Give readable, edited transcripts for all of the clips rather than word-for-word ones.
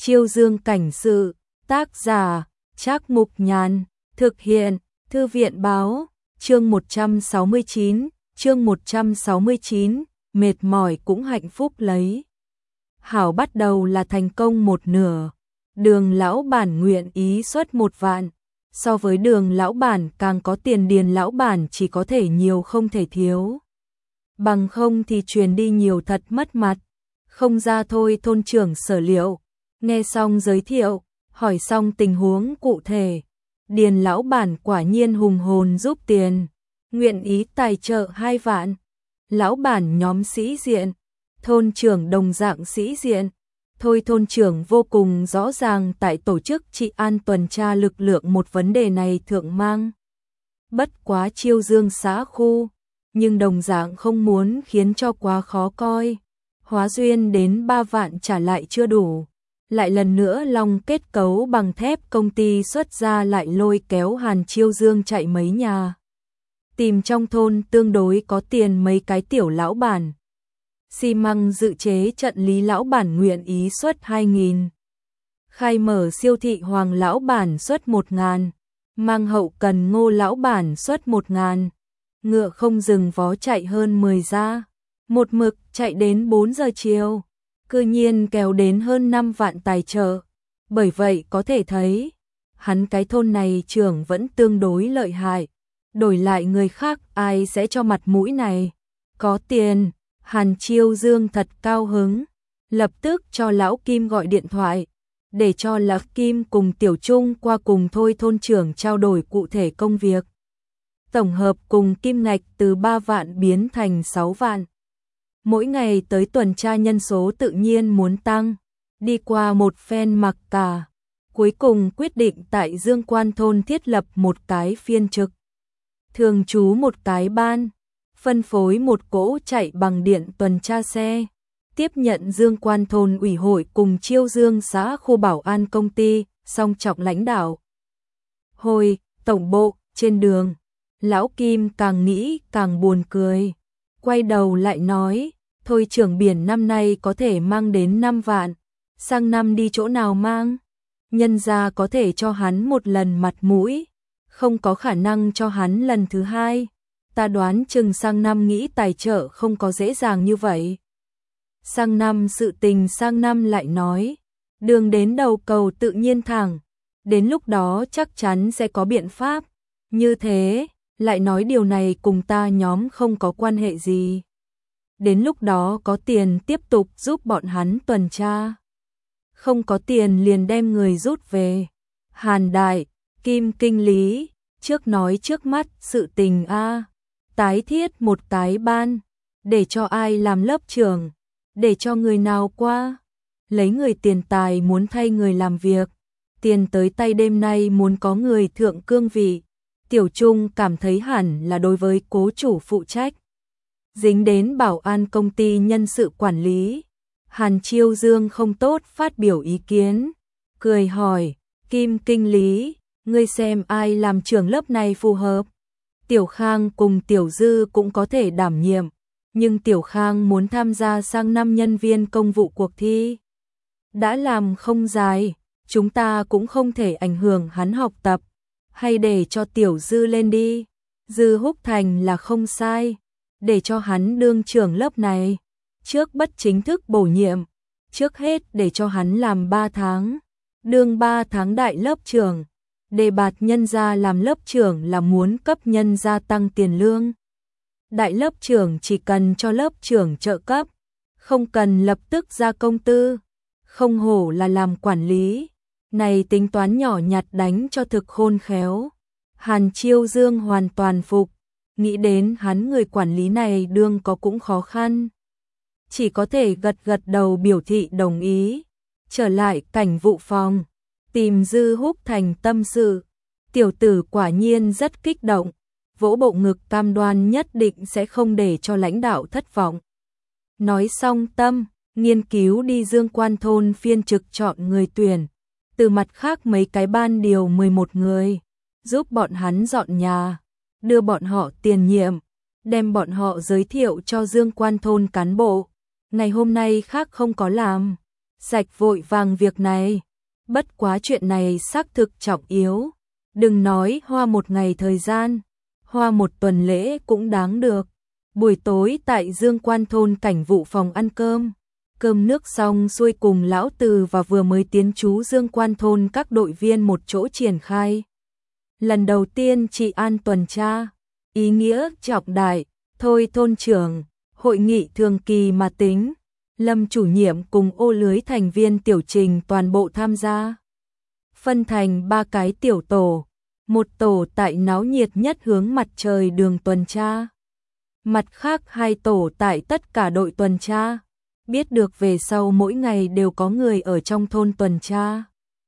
Chiêu Dương cảnh sự, tác giả, Trác Mục Nhàn, thực hiện, Thư viện báo, chương 169, mệt mỏi cũng hạnh phúc lấy. Hảo bắt đầu là thành công một nửa, Đường lão bản nguyện ý xuất 1 vạn, so với Đường lão bản càng có tiền Điền lão bản chỉ có thể nhiều không thể thiếu. Bằng không thì truyền đi nhiều thật mất mặt, không ra thôi. Thôn trưởng Sở Liệu nghe xong giới thiệu, hỏi xong tình huống cụ thể, Điền lão bản quả nhiên hùng hồn giúp tiền, nguyện ý tài trợ 2 vạn. Lão bản nhóm sĩ diện, thôn trưởng đồng dạng sĩ diện. Thôi thôn trưởng vô cùng rõ ràng tại tổ chức trị an tuần tra lực lượng một vấn đề này thượng mang. Bất quá Chiêu Dương xã khu, nhưng đồng dạng không muốn khiến cho quá khó coi. Hóa duyên đến 3 vạn trả lại chưa đủ. Lại lần nữa long kết cấu bằng thép công ty xuất ra lại lôi kéo Hàn Chiêu Dương chạy mấy nhà. Tìm trong thôn tương đối có tiền mấy cái tiểu lão bản. Xi măng dự chế trận Lý lão bản nguyện ý xuất 2.000. Khai mở siêu thị Hoàng lão bản xuất 1.000. Mang hậu cần Ngô lão bản xuất 1.000. Ngựa không dừng vó chạy hơn 10 ra. Một mực chạy đến 4 giờ chiều. Cư nhiên kéo đến hơn 5 vạn tài trợ. Bởi vậy có thể thấy, hắn cái thôn này trưởng vẫn tương đối lợi hại. Đổi lại người khác ai sẽ cho mặt mũi này. Có tiền, Hàn Chiêu Dương thật cao hứng. Lập tức cho Lão Kim gọi điện thoại. Để cho Lão Kim cùng Tiểu Trung qua cùng Thôi thôn trưởng trao đổi cụ thể công việc. Tổng hợp cùng kim ngạch từ 3 vạn biến thành 6 vạn. Mỗi ngày tới tuần tra nhân số tự nhiên muốn tăng, đi qua một phen mặc cả. Cuối cùng quyết định tại Dương Quan thôn thiết lập một cái phiên trực. Thường trú một cái ban, phân phối một cỗ chạy bằng điện tuần tra xe. Tiếp nhận Dương Quan thôn ủy hội cùng Chiêu Dương xã khu bảo an công ty, song trọng lãnh đạo. Hồi, tổng bộ, trên đường, Lão Kim càng nghĩ càng buồn cười. Quay đầu lại nói, thôi trưởng biển năm nay có thể mang đến 5 vạn, sang năm đi chỗ nào mang? Nhân gia có thể cho hắn một lần mặt mũi, không có khả năng cho hắn lần thứ 2. Ta đoán chừng sang năm nghĩ tài trợ không có dễ dàng như vậy. Sang năm sự tình sang năm lại nói, đường đến đầu cầu tự nhiên thẳng, đến lúc đó chắc chắn sẽ có biện pháp. Như thế, lại nói điều này cùng ta nhóm không có quan hệ gì. Đến lúc đó có tiền tiếp tục giúp bọn hắn tuần tra. Không có tiền liền đem người rút về. Hàn Đại, Kim kinh lý, trước nói trước mắt sự tình a, tái thiết một cái ban, để cho ai làm lớp trưởng, để cho người nào qua, lấy người tiền tài muốn thay người làm việc, tiền tới tay đêm nay muốn có người thượng cương vị. Tiểu Trung cảm thấy hẳn là đối với cố chủ phụ trách. Dính đến bảo an công ty nhân sự quản lý. Hàn Chiêu Dương không tốt phát biểu ý kiến. Cười hỏi, Kim kinh lý, ngươi xem ai làm trưởng lớp này phù hợp. Tiểu Khang cùng Tiểu Dư cũng có thể đảm nhiệm. Nhưng Tiểu Khang muốn tham gia sang năm nhân viên công vụ cuộc thi. Đã làm không dài, chúng ta cũng không thể ảnh hưởng hắn học tập. Hay để cho Tiểu Dư lên đi. Dư Húc Thành là không sai. Để cho hắn đương trưởng lớp này. Trước bất chính thức bổ nhiệm. Trước hết để cho hắn làm 3 tháng. Đương 3 tháng đại lớp trưởng. Đề bạt nhân gia làm lớp trưởng là muốn cấp nhân gia tăng tiền lương. Đại lớp trưởng chỉ cần cho lớp trưởng trợ cấp. Không cần lập tức ra công tư. Không hổ là làm quản lý. Này tính toán nhỏ nhặt đánh cho thực khôn khéo. Hàn Chiêu Dương hoàn toàn phục. Nghĩ đến hắn người quản lý này đương có cũng khó khăn. Chỉ có thể gật gật đầu biểu thị đồng ý. Trở lại cảnh vụ phòng. Tìm Dư Húc Thành tâm sự. Tiểu tử quả nhiên rất kích động. Vỗ bộ ngực cam đoan nhất định sẽ không để cho lãnh đạo thất vọng. Nói xong tâm, nghiên cứu đi Dương Quan thôn phiên trực chọn người tuyển. Từ mặt khác mấy cái ban điều 11 người. Giúp bọn hắn dọn nhà. Đưa bọn họ tiền nhiệm, đem bọn họ giới thiệu cho Dương Quan thôn cán bộ. Ngày hôm nay khác không có làm, Rạch vội vàng việc này. Bất quá chuyện này xác thực trọng yếu. Đừng nói hoa một ngày thời gian, hoa một tuần lễ cũng đáng được. Buổi tối tại Dương Quan thôn cảnh vụ phòng ăn cơm. Cơm nước xong xuôi cùng lão Từ và vừa mới tiến trú Dương Quan thôn các đội viên một chỗ triển khai. Lần đầu tiên trị an tuần tra, ý nghĩa trọng đại, thôi thôn trưởng, hội nghị thường kỳ mà tính, Lâm chủ nhiệm cùng ô lưới thành viên tiểu trình toàn bộ tham gia. Phân thành 3 cái tiểu tổ, một tổ tại náo nhiệt nhất hướng mặt trời đường tuần tra. Mặt khác 2 tổ tại tất cả đội tuần tra, biết được về sau mỗi ngày đều có người ở trong thôn tuần tra.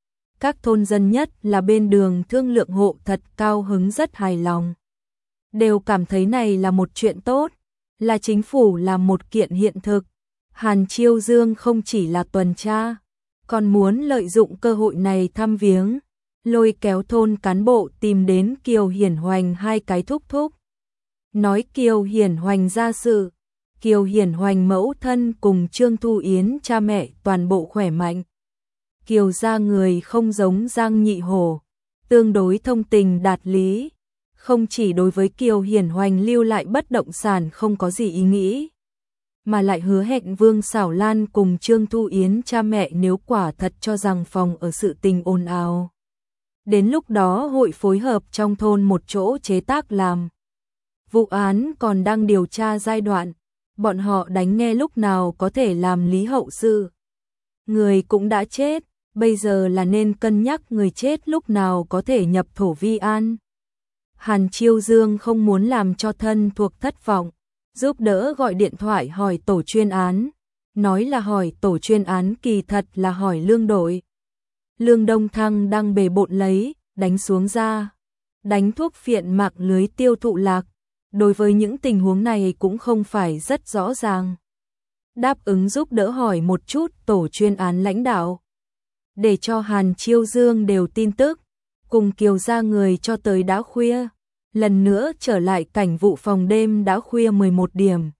Các thôn dân nhất là bên đường thương lượng hộ thật cao hứng rất hài lòng. Đều cảm thấy này là một chuyện tốt, là chính phủ làm một kiện hiện thực. Hàn Chiêu Dương không chỉ là tuần tra, còn muốn lợi dụng cơ hội này thăm viếng, lôi kéo thôn cán bộ tìm đến Kiều Hiển Hoành 2 cái thúc thúc. Nói Kiều Hiển Hoành ra sự, Kiều Hiển Hoành mẫu thân cùng Trương Thu Yến cha mẹ toàn bộ khỏe mạnh. Kiều gia người không giống Giang Nhị Hổ, tương đối thông tình đạt lý, không chỉ đối với Kiều Hiển Hoành lưu lại bất động sản không có gì ý nghĩ, mà lại hứa hẹn Vương Xảo Lan cùng Trương Thu Yến cha mẹ nếu quả thật cho rằng phòng ở sự tình ồn ào. Đến lúc đó hội phối hợp trong thôn một chỗ chế tác làm. Vụ án còn đang điều tra giai đoạn, bọn họ đánh nghe lúc nào có thể làm lý hậu sự. Người cũng đã chết, bây giờ là nên cân nhắc người chết lúc nào có thể nhập thổ vi an. Hàn Chiêu Dương không muốn làm cho thân thuộc thất vọng, giúp đỡ gọi điện thoại hỏi tổ chuyên án, nói là hỏi tổ chuyên án kỳ thật là hỏi lương đội. Lương Đông Thăng đang bề bộn lấy, đánh xuống ra, đánh thuốc phiện mạng lưới tiêu thụ lạc, đối với những tình huống này cũng không phải rất rõ ràng. Đáp ứng giúp đỡ hỏi một chút tổ chuyên án lãnh đạo, để cho Hàn Chiêu Dương đều tin tức, cùng Kiều gia người cho tới đã khuya. Lần nữa trở lại cảnh vụ phòng đêm đã khuya 11 điểm.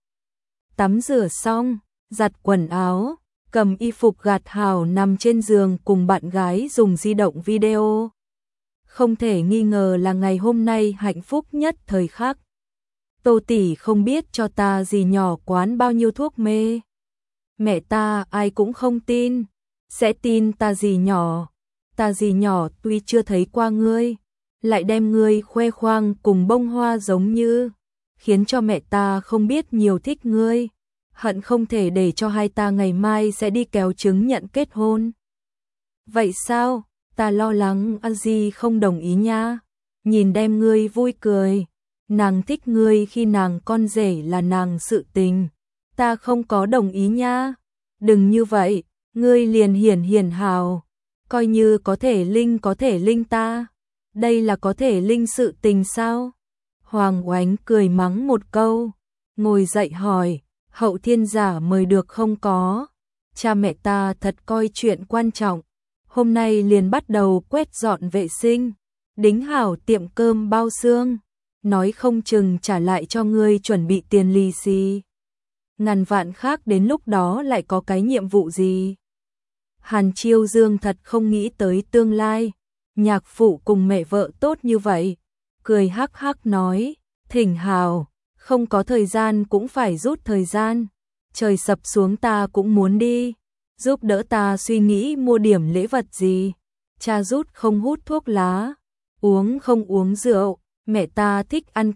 Tắm rửa xong, giặt quần áo, cầm y phục gạt hào nằm trên giường cùng bạn gái dùng di động video. Không thể nghi ngờ là ngày hôm nay hạnh phúc nhất thời khắc. Tô tỷ không biết cho ta dì nhỏ quán bao nhiêu thuốc mê. Mẹ ta ai cũng không tin, sẽ tin ta dì nhỏ. Ta dì nhỏ tuy chưa thấy qua ngươi, lại đem ngươi khoe khoang cùng bông hoa giống như, khiến cho mẹ ta không biết nhiều thích ngươi, hận không thể để cho hai ta ngày mai sẽ đi kéo chứng nhận kết hôn. Vậy sao? Ta lo lắng a di không đồng ý nha. Nhìn đem ngươi vui cười, nàng thích ngươi khi nàng con rể là nàng sự tình, ta không có đồng ý nha. Đừng như vậy, ngươi liền hiển hào, coi như có thể linh ta. Đây là có thể linh sự tình sao? Hoàng Oánh cười mắng một câu, ngồi dậy hỏi, hậu thiên giả mời được không có? Cha mẹ ta thật coi chuyện quan trọng, hôm nay liền bắt đầu quét dọn vệ sinh, đính hảo tiệm cơm bao xương, nói không chừng trả lại cho ngươi chuẩn bị tiền lì xì. Ngàn vạn khác đến lúc đó lại có cái nhiệm vụ gì? Hàn Chiêu Dương thật không nghĩ tới tương lai. Nhạc phụ cùng mẹ vợ tốt như vậy, cười hắc hắc nói, thỉnh hào, không có thời gian cũng phải rút thời gian, trời sập xuống ta cũng muốn đi, giúp đỡ ta suy nghĩ mua điểm lễ vật gì, cha rút không hút thuốc lá, uống không uống rượu, mẹ ta thích ăn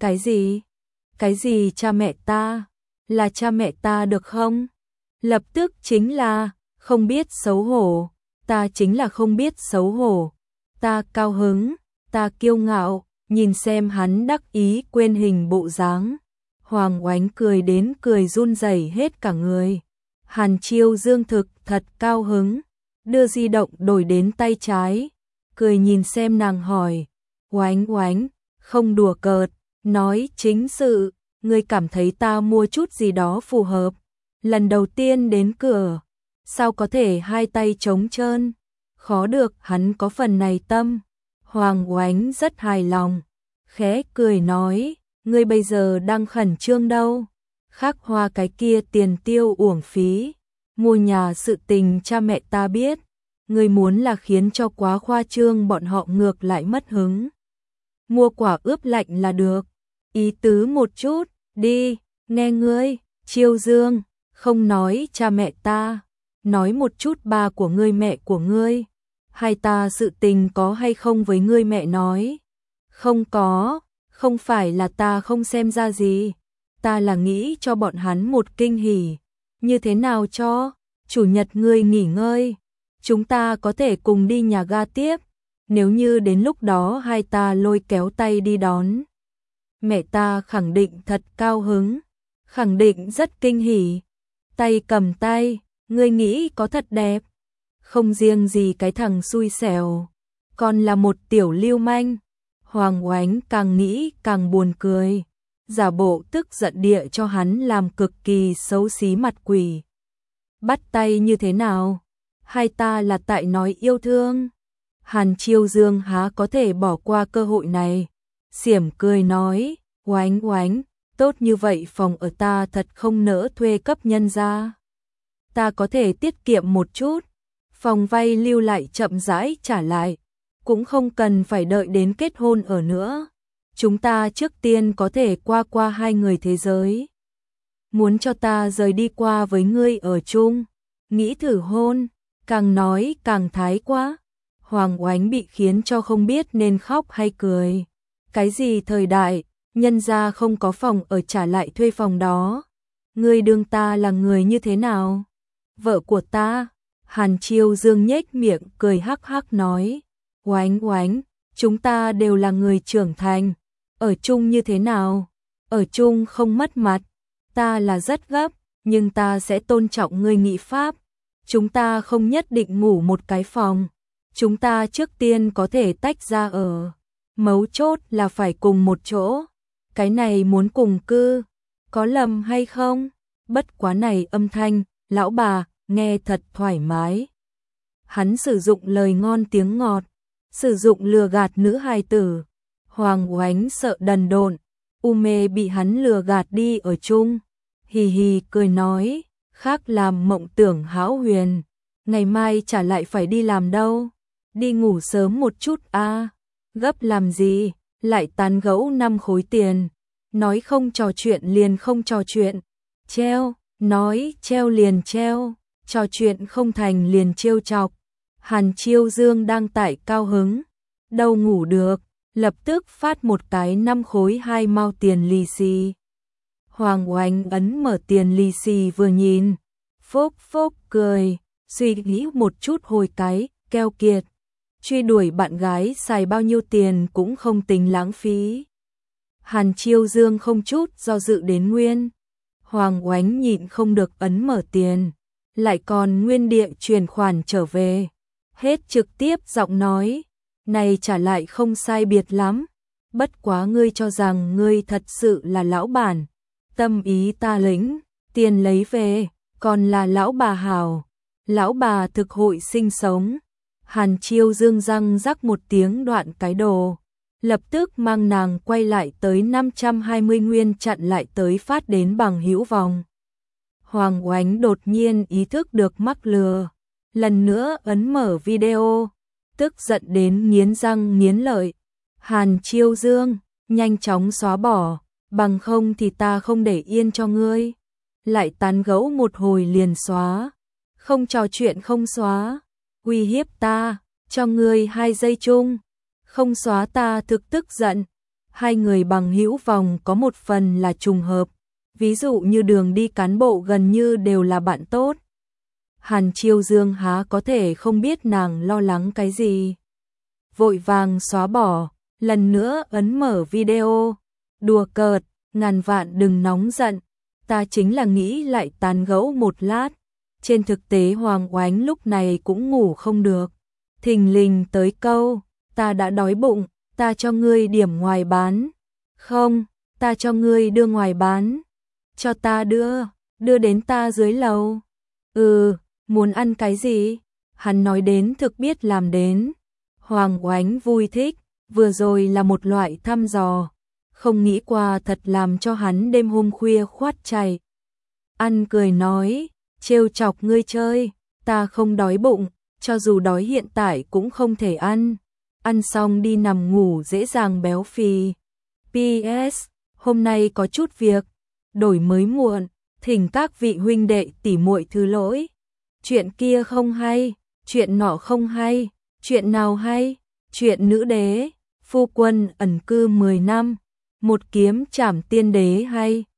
cái gì cha mẹ ta, là cha mẹ ta được không? Lập tức chính là, không biết xấu hổ, ta chính là không biết xấu hổ. Ta cao hứng, ta kiêu ngạo, nhìn xem hắn đắc ý quên hình bộ dáng. Hoàng Oánh cười đến cười run rẩy hết cả người. Hàn Chiêu Dương thực thật cao hứng, đưa di động đổi đến tay trái, cười nhìn xem nàng hỏi, Oánh, không đùa cợt, nói chính sự, ngươi cảm thấy ta mua chút gì đó phù hợp. Lần đầu tiên đến cửa, sao có thể hai tay trống trơn? Khó được hắn có phần này tâm. Hoàng Oánh rất hài lòng, khẽ cười nói, ngươi bây giờ đang khẩn trương đâu, khắc hoa cái kia tiền tiêu uổng phí, Mua nhà sự tình cha mẹ ta biết, ngươi muốn là khiến cho quá khoa trương bọn họ ngược lại mất hứng. Mua quả ướp lạnh là được, ý tứ một chút, đi, nghe ngươi, Chiêu Dương, không nói cha mẹ ta, nói một chút ba của ngươi mẹ của ngươi, hay ta sự tình có hay không với ngươi mẹ nói. Không có, không phải là ta không xem ra gì, ta là nghĩ cho bọn hắn một kinh hỉ. Như thế nào cho, chủ nhật ngươi nghỉ ngơi, chúng ta có thể cùng đi nhà ga tiếp, nếu như đến lúc đó hai ta lôi kéo tay đi đón. Mẹ ta khẳng định thật cao hứng, khẳng định rất kinh hỉ. Tay cầm tay, ngươi nghĩ có thật đẹp, không riêng gì cái thằng xui xẻo, còn là một tiểu lưu manh. Hoàng Oánh càng nghĩ càng buồn cười, giả bộ tức giận địa cho hắn làm cực kỳ xấu xí mặt quỷ. Bắt tay như thế nào? Hai ta là tại nói yêu thương. Hàn Chiêu Dương há có thể bỏ qua cơ hội này. Xiểm cười nói, Oánh Oánh, tốt như vậy phòng ở ta thật không nỡ thuê cấp nhân ra. Ta có thể tiết kiệm một chút, phòng vay lưu lại chậm rãi trả lại, cũng không cần phải đợi đến kết hôn ở nữa. Chúng ta trước tiên có thể qua hai người thế giới. Muốn cho ta rời đi qua với ngươi ở chung, nghĩ thử hôn, càng nói càng thái quá. Hoàng Oánh bị khiến cho không biết nên khóc hay cười. Cái gì thời đại, nhân gia không có phòng ở trả lại thuê phòng đó. Ngươi đương ta là người như thế nào? Vợ của ta. Hàn Chiêu Dương nhếch miệng cười hắc hắc nói, Oánh Oánh, chúng ta đều là người trưởng thành, ở chung như thế nào? Ở chung không mất mặt, ta là rất gấp, nhưng ta sẽ tôn trọng ngươi nghị pháp. Chúng ta không nhất định ngủ một cái phòng, chúng ta trước tiên có thể tách ra ở. Mấu chốt là phải cùng một chỗ, cái này muốn cùng cư, có lầm hay không? Bất quá này âm thanh, lão bà, nghe thật thoải mái. Hắn sử dụng lời ngon tiếng ngọt, sử dụng lừa gạt nữ hài tử. Hoàng Oánh sợ đần độn, mê bị hắn lừa gạt đi ở chung. Hì hì cười nói, khác làm mộng tưởng hão huyền, ngày mai trả lại phải đi làm đâu, đi ngủ sớm một chút a. Gấp làm gì, lại tán gẫu 5 khối tiền, nói không trò chuyện liền không trò chuyện, treo, nói treo liền treo, trò chuyện không thành liền trêu chọc. Hàn Chiêu Dương đang tại cao hứng, đâu ngủ được, lập tức phát một cái 5 khối 2 mao tiền lì xì. Hoàng Oánh ấn mở tiền lì xì vừa nhìn, phốc phốc cười, suy nghĩ một chút hồi cái, keo kiệt. Truy đuổi bạn gái xài bao nhiêu tiền cũng không tính lãng phí. Hàn Chiêu Dương không chút do dự đến nguyên. Hoàng Oánh nhịn không được ấn mở tiền, lại còn nguyên địa chuyển khoản trở về. Hết trực tiếp giọng nói, này trả lại không sai biệt lắm. Bất quá ngươi cho rằng ngươi thật sự là lão bản. Tâm ý ta lĩnh, tiền lấy về, còn là lão bà hảo. Lão bà thực hội sinh sống. Hàn Chiêu Dương răng rắc một tiếng đoạn cái đồ, lập tức mang nàng quay lại tới 520 nguyên chặn lại tới phát đến bằng hữu vòng. Hoàng Oánh đột nhiên ý thức được mắc lừa, lần nữa ấn mở video, tức giận đến nghiến răng nghiến lợi. Hàn Chiêu Dương, nhanh chóng xóa bỏ, bằng không thì ta không để yên cho ngươi. Lại tán gẫu một hồi liền xóa, không trò chuyện không xóa. Uy hiếp ta, cho ngươi 2 giây chung, không xóa ta thực tức giận. Hai người bằng hữu vòng có một phần là trùng hợp, ví dụ như đường đi cán bộ gần như đều là bạn tốt. Hàn Chiêu Dương há có thể không biết nàng lo lắng cái gì. Vội vàng xóa bỏ, lần nữa ấn mở video, đùa cợt, ngàn vạn đừng nóng giận, ta chính là nghĩ lại tán gẫu một lát. Trên thực tế Hoàng Oánh lúc này cũng ngủ không được. Thình lình tới câu, ta đã đói bụng, ta cho ngươi điểm ngoài bán. Không, ta cho ngươi đưa ngoài bán. Cho ta đưa đến ta dưới lầu. Muốn ăn cái gì? Hắn nói đến thực biết làm đến. Hoàng Oánh vui thích, vừa rồi là một loại thăm dò. Không nghĩ qua thật làm cho hắn đêm hôm khuya khoát chạy. Ăn cười nói, trêu chọc ngươi chơi, ta không đói bụng, cho dù đói hiện tại cũng không thể ăn. Ăn xong đi nằm ngủ dễ dàng béo phì. PS, hôm nay có chút việc, đổi mới muộn, thỉnh các vị huynh đệ tỉ muội thứ lỗi. Chuyện kia không hay, chuyện nọ không hay, chuyện nào hay? Chuyện nữ đế, phu quân ẩn cư 10 năm, một kiếm trảm tiên đế hay.